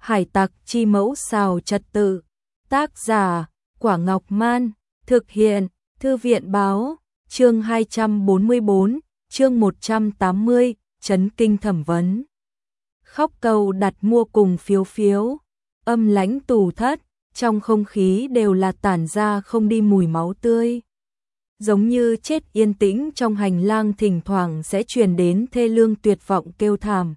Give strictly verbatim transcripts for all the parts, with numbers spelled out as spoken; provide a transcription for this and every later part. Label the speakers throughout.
Speaker 1: Hải tặc chi mẫu xào trật tự. Tác giả, Quả Ngọc Man. Thực hiện, Thư viện báo. Chương hai trăm bốn mươi bốn, chương một trăm tám mươi, chấn kinh thẩm vấn. Khóc cầu đặt mua cùng phiếu phiếu. Âm lãnh tù thất, trong không khí đều là tản ra không đi mùi máu tươi. Giống như chết yên tĩnh trong hành lang, thỉnh thoảng sẽ truyền đến thê lương tuyệt vọng kêu thảm.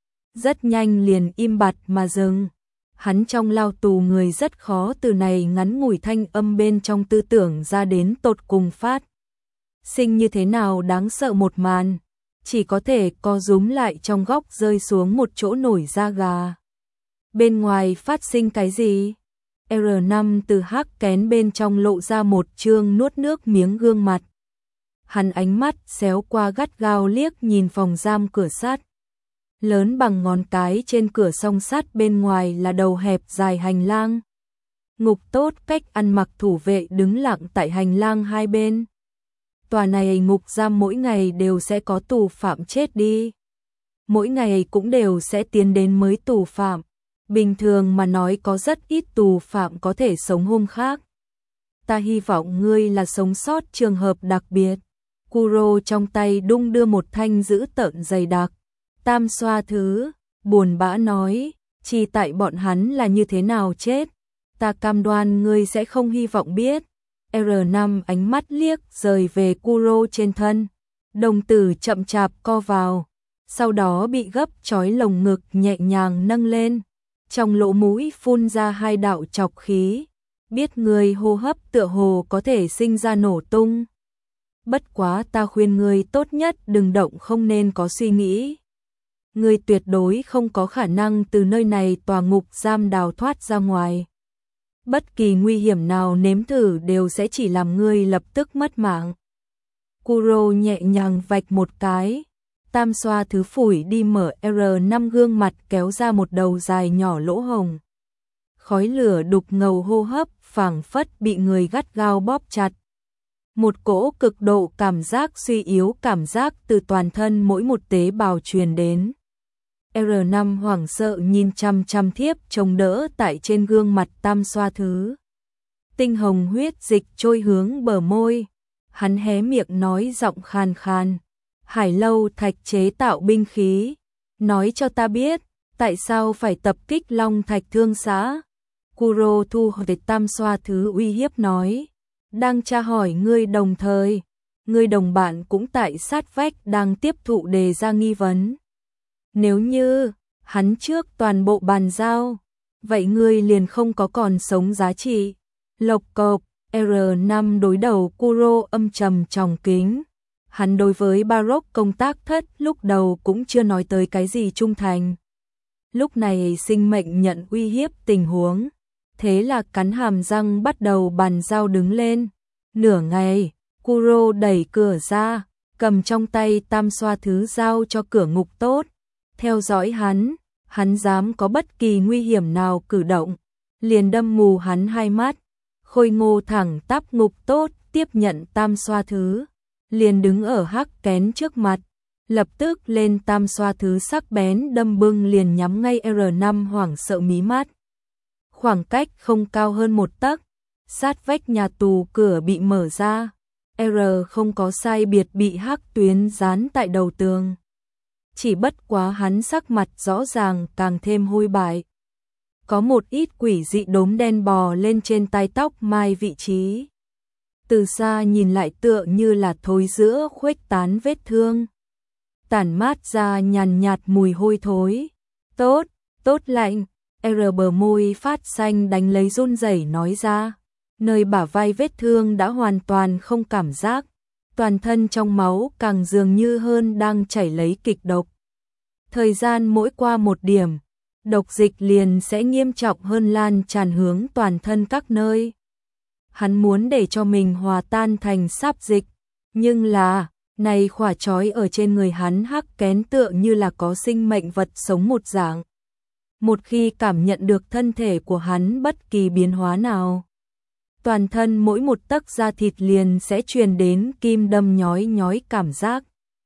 Speaker 1: Rất nhanh liền im bặt mà dừng. Hắn trong lao tù người rất khó từ này ngắn ngủi thanh âm bên trong tư tưởng ra đến tột cùng phát. Sinh như thế nào đáng sợ một màn, chỉ có thể co rúm lại trong góc rơi xuống một chỗ nổi da gà. Bên ngoài phát sinh cái gì? R năm từ hắc kén bên trong lộ ra một trương nuốt nước miếng gương mặt. Hắn ánh mắt xéo qua gắt gao liếc nhìn phòng giam cửa sắt. Lớn bằng ngón cái trên cửa song sắt, bên ngoài là đầu hẹp dài hành lang. Ngục tốt cách ăn mặc thủ vệ đứng lặng tại hành lang hai bên. Tòa này ngục giam mỗi ngày đều sẽ có tù phạm chết đi. Mỗi ngày cũng đều sẽ tiến đến mới tù phạm. Bình thường mà nói có rất ít tù phạm có thể sống hôm khác. Ta hy vọng ngươi là sống sót trường hợp đặc biệt. Kuro trong tay đung đưa một thanh dữ tợn dày đặc. Tam xoa thứ, buồn bã nói, chỉ tại bọn hắn là như thế nào chết. Ta cam đoan ngươi sẽ không hy vọng biết. R năm ánh mắt liếc rời về Kuro trên thân. Đồng tử chậm chạp co vào. Sau đó bị gấp trói lồng ngực nhẹ nhàng nâng lên. Trong lỗ mũi phun ra hai đạo chọc khí. Biết người hô hấp tựa hồ có thể sinh ra nổ tung. Bất quá ta khuyên ngươi tốt nhất đừng động, không nên có suy nghĩ. Ngươi tuyệt đối không có khả năng từ nơi này tòa ngục giam đào thoát ra ngoài. Bất kỳ nguy hiểm nào nếm thử đều sẽ chỉ làm ngươi lập tức mất mạng. Kuro nhẹ nhàng vạch một cái. Tam xoa thứ phủi đi mở R năm gương mặt, kéo ra một đầu dài nhỏ lỗ hồng. Khói lửa đục ngầu hô hấp phảng phất bị người gắt gao bóp chặt. Một cỗ cực độ cảm giác suy yếu, cảm giác từ toàn thân mỗi một tế bào truyền đến. R năm hoảng sợ nhìn chăm chăm thiếp chống đỡ tại trên gương mặt tam xoa thứ. Tinh hồng huyết dịch trôi hướng bờ môi. Hắn hé miệng nói giọng khan khan. Hải lâu thạch chế tạo binh khí. Nói cho ta biết, tại sao phải tập kích Long Thạch Thương xã? Kuro thu hồi tam xoa thứ uy hiếp nói. Đang tra hỏi ngươi, đồng thời ngươi đồng bạn cũng tại sát vách đang tiếp thụ đề ra nghi vấn. Nếu như hắn trước toàn bộ bàn giao, vậy ngươi liền không có còn sống giá trị. Lộc cộc. R năm đối đầu Kuro âm trầm tròng kính. Hắn đối với Baroque công tác thất lúc đầu cũng chưa nói tới cái gì trung thành. Lúc này sinh mệnh nhận uy hiếp tình huống, thế là cắn hàm răng bắt đầu bàn giao đứng lên. Nửa ngày, Kuro đẩy cửa ra, cầm trong tay tam xoa thứ giao cho cửa ngục tốt. Theo dõi hắn, hắn dám có bất kỳ nguy hiểm nào cử động, liền đâm mù hắn hai mắt. Khôi ngô thẳng tắp ngục tốt tiếp nhận tam xoa thứ, liền đứng ở hắc kén trước mặt, lập tức lên tam xoa thứ sắc bén đâm bưng liền nhắm ngay R năm hoảng sợ mí mắt. Khoảng cách không cao hơn một tấc, sát vách nhà tù cửa bị mở ra. R không có sai biệt bị hắc tuyến dán tại đầu tường. Chỉ bất quá hắn sắc mặt rõ ràng càng thêm hôi bại. Có một ít quỷ dị đốm đen bò lên trên tai tóc mai vị trí. Từ xa nhìn lại tựa như là thối giữa khuếch tán vết thương. Tản mát ra nhàn nhạt mùi hôi thối. Tốt, tốt lạnh. R bờ môi phát xanh đánh lấy run rẩy nói ra. Nơi bả vai vết thương đã hoàn toàn không cảm giác. Toàn thân trong máu càng dường như hơn đang chảy lấy kịch độc. Thời gian mỗi qua một điểm, độc dịch liền sẽ nghiêm trọng hơn, lan tràn hướng toàn thân các nơi. Hắn muốn để cho mình hòa tan thành sáp dịch, nhưng là, này khỏa trói ở trên người hắn hắc kén tựa như là có sinh mệnh vật sống một dạng. Một khi cảm nhận được thân thể của hắn bất kỳ biến hóa nào, toàn thân mỗi một tấc da thịt liền sẽ truyền đến kim đâm nhói nhói cảm giác.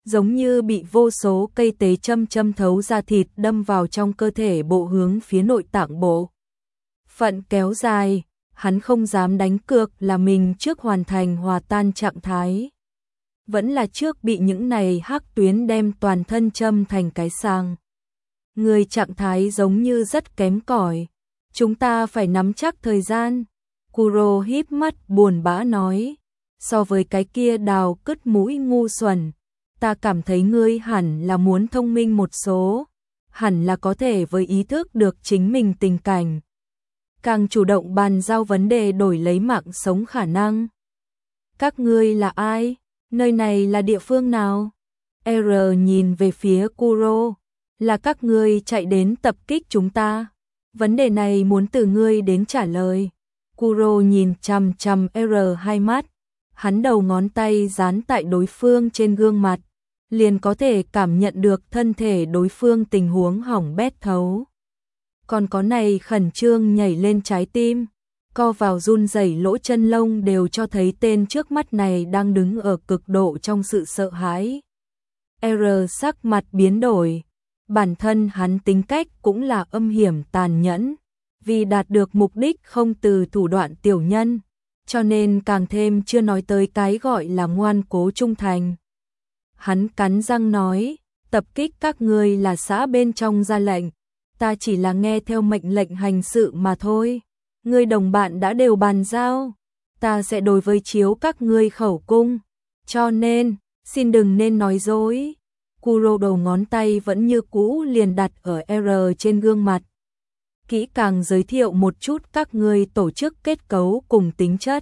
Speaker 1: giống như bị vô số cây tế châm châm thấu ra thịt đâm vào trong cơ thể bộ hướng phía nội tạng bộ. Phận kéo dài, hắn không dám đánh cược là mình trước hoàn thành hòa tan trạng thái. Vẫn là trước bị những này hắc tuyến đem toàn thân châm thành cái sàng. Người trạng thái giống như rất kém cỏi. Chúng ta phải nắm chắc thời gian. Kuro híp mắt buồn bã nói. So với cái kia đào cứt mũi ngu xuẩn, ta cảm thấy ngươi hẳn là muốn thông minh một số. Hẳn là có thể với ý thức được chính mình tình cảnh. Càng chủ động bàn giao vấn đề đổi lấy mạng sống khả năng. Các ngươi là ai? Nơi này là địa phương nào? R nhìn về phía Kuro. Là các ngươi chạy đến tập kích chúng ta. Vấn đề này muốn từ ngươi đến trả lời. Kuro nhìn chằm chằm R hai mắt. Hắn đầu ngón tay dán tại đối phương trên gương mặt. Liền có thể cảm nhận được thân thể đối phương tình huống hỏng bét thấu. Còn có này khẩn trương nhảy lên trái tim. Co vào run rẩy lỗ chân lông đều cho thấy tên trước mắt này đang đứng ở cực độ trong sự sợ hãi. R sắc mặt biến đổi. Bản thân hắn tính cách cũng là âm hiểm tàn nhẫn. Vì đạt được mục đích không từ thủ đoạn tiểu nhân. Cho nên càng thêm chưa nói tới cái gọi là ngoan cố trung thành. Hắn cắn răng nói, tập kích các ngươi là xã bên trong ra lệnh. Ta chỉ là nghe theo mệnh lệnh hành sự mà thôi. Ngươi đồng bạn đã đều bàn giao. Ta sẽ đối với chiếu các ngươi khẩu cung. Cho nên, xin đừng nên nói dối. Kuro đầu ngón tay vẫn như cũ liền đặt ở R trên gương mặt. Kỹ càng giới thiệu một chút các ngươi tổ chức kết cấu cùng tính chất.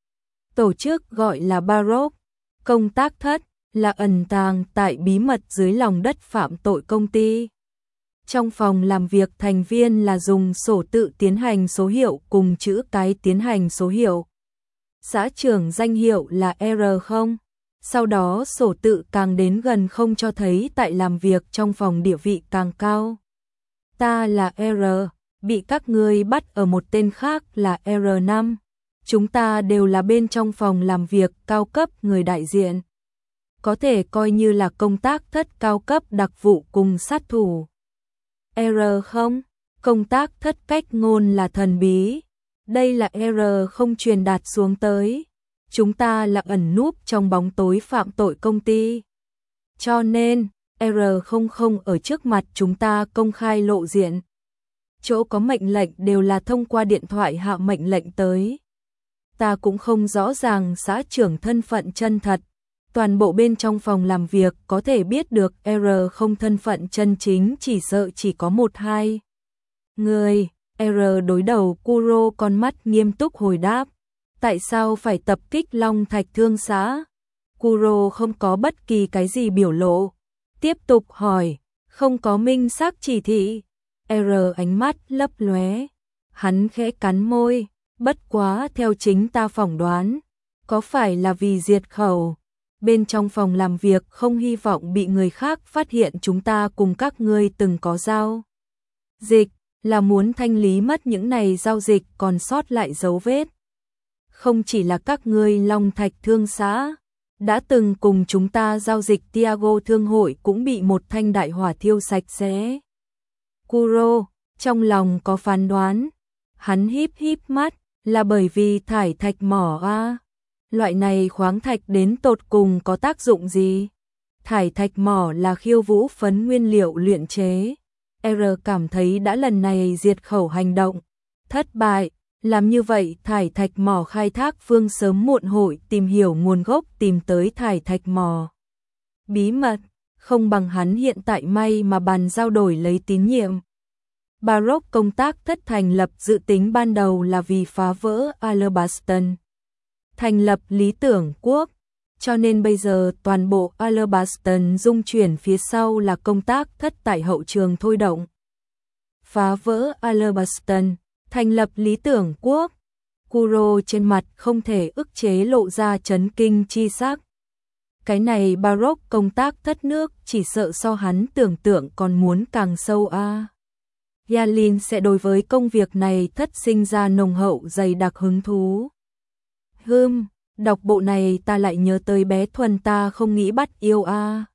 Speaker 1: Tổ chức gọi là Baroque. Công tác thất là ẩn tàng tại bí mật dưới lòng đất phạm tội công ty. Trong phòng làm việc thành viên là dùng sổ tự tiến hành số hiệu cùng chữ cái tiến hành số hiệu. Xã trưởng danh hiệu là R không. Sau đó sổ tự càng đến gần không cho thấy tại làm việc trong phòng địa vị càng cao. Ta là R, bị các ngươi bắt ở một tên khác là R năm. Chúng ta đều là bên trong phòng làm việc cao cấp người đại diện. Có thể coi như là công tác thất cao cấp đặc vụ cùng sát thủ. R không, công tác thất cách ngôn là thần bí. Đây là R không truyền đạt xuống tới. Chúng ta là ẩn núp trong bóng tối phạm tội công ty. Cho nên, R không không ở trước mặt chúng ta công khai lộ diện. Chỗ có mệnh lệnh đều là thông qua điện thoại hạ mệnh lệnh tới. Ta cũng không rõ ràng xã trưởng thân phận chân thật. Toàn bộ bên trong phòng làm việc có thể biết được R không thân phận chân chính chỉ sợ chỉ có một hai người. R đối đầu Kuro con mắt nghiêm túc hồi đáp. Tại sao phải tập kích Long Thạch Thương xã? Kuro không có bất kỳ cái gì biểu lộ. Tiếp tục hỏi, không có minh xác chỉ thị. R ánh mắt lấp lóe. Hắn khẽ cắn môi. Bất quá theo chính ta phỏng đoán. Có phải là vì diệt khẩu? Bên trong phòng làm việc không hy vọng bị người khác phát hiện chúng ta cùng các ngươi từng có giao dịch, là muốn thanh lý mất những này giao dịch còn sót lại dấu vết. Không chỉ là các ngươi Long Thạch Thương xã, đã từng cùng chúng ta giao dịch Tiago Thương hội cũng bị một thanh đại hỏa thiêu sạch sẽ. Kuro, trong lòng có phán đoán, hắn híp híp mắt, là bởi vì thải thạch mỏ a. Loại này khoáng thạch đến tột cùng có tác dụng gì? Thải thạch mỏ là khiêu vũ phấn nguyên liệu luyện chế. R cảm thấy đã lần này diệt khẩu hành động thất bại, làm như vậy thải thạch mỏ khai thác phương sớm muộn hội tìm hiểu nguồn gốc tìm tới thải thạch mỏ. Bí mật, không bằng hắn hiện tại may mà bàn giao đổi lấy tín nhiệm. Baroque công tác thất thành lập dự tính ban đầu là vì phá vỡ Alabaston, thành lập lý tưởng quốc, cho nên bây giờ toàn bộ Alabaston dung chuyển phía sau là công tác thất tại hậu trường thôi động. Phá vỡ Alabaston, thành lập lý tưởng quốc. Kuro trên mặt không thể ức chế lộ ra chấn kinh chi sắc. Cái này Baroque công tác thất nước chỉ sợ so hắn tưởng tượng còn muốn càng sâu a. À. Yalin sẽ đối với công việc này thất sinh ra nồng hậu dày đặc hứng thú. Hừm, đọc bộ này ta lại nhớ tới bé Thuần ta không nghĩ bắt yêu a. À.